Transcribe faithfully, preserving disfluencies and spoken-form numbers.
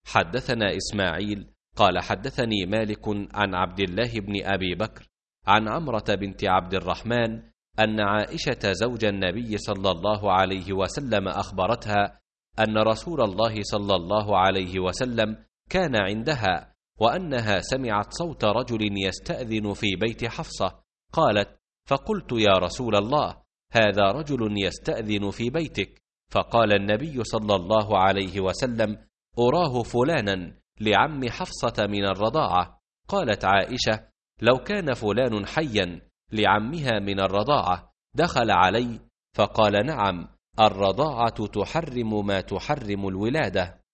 حدثنا إسماعيل قال حدثني مالك عن عبد الله بن أبي بكر عن عمرة بنت عبد الرحمن أن عائشة زوج النبي صلى الله عليه وسلم أخبرتها أن رسول الله صلى الله عليه وسلم كان عندها وأنها سمعت صوت رجل يستأذن في بيت حفصة. قالت: فقلت: يا رسول الله، هذا رجل يستأذن في بيتك. فقال النبي صلى الله عليه وسلم: أراه فلانا لعم حفصة من الرضاعة. قالت عائشة: لو كان فلان حيا لعمها من الرضاعة دخل علي؟ فقال: نعم، الرضاعة تحرم ما تحرم الولادة.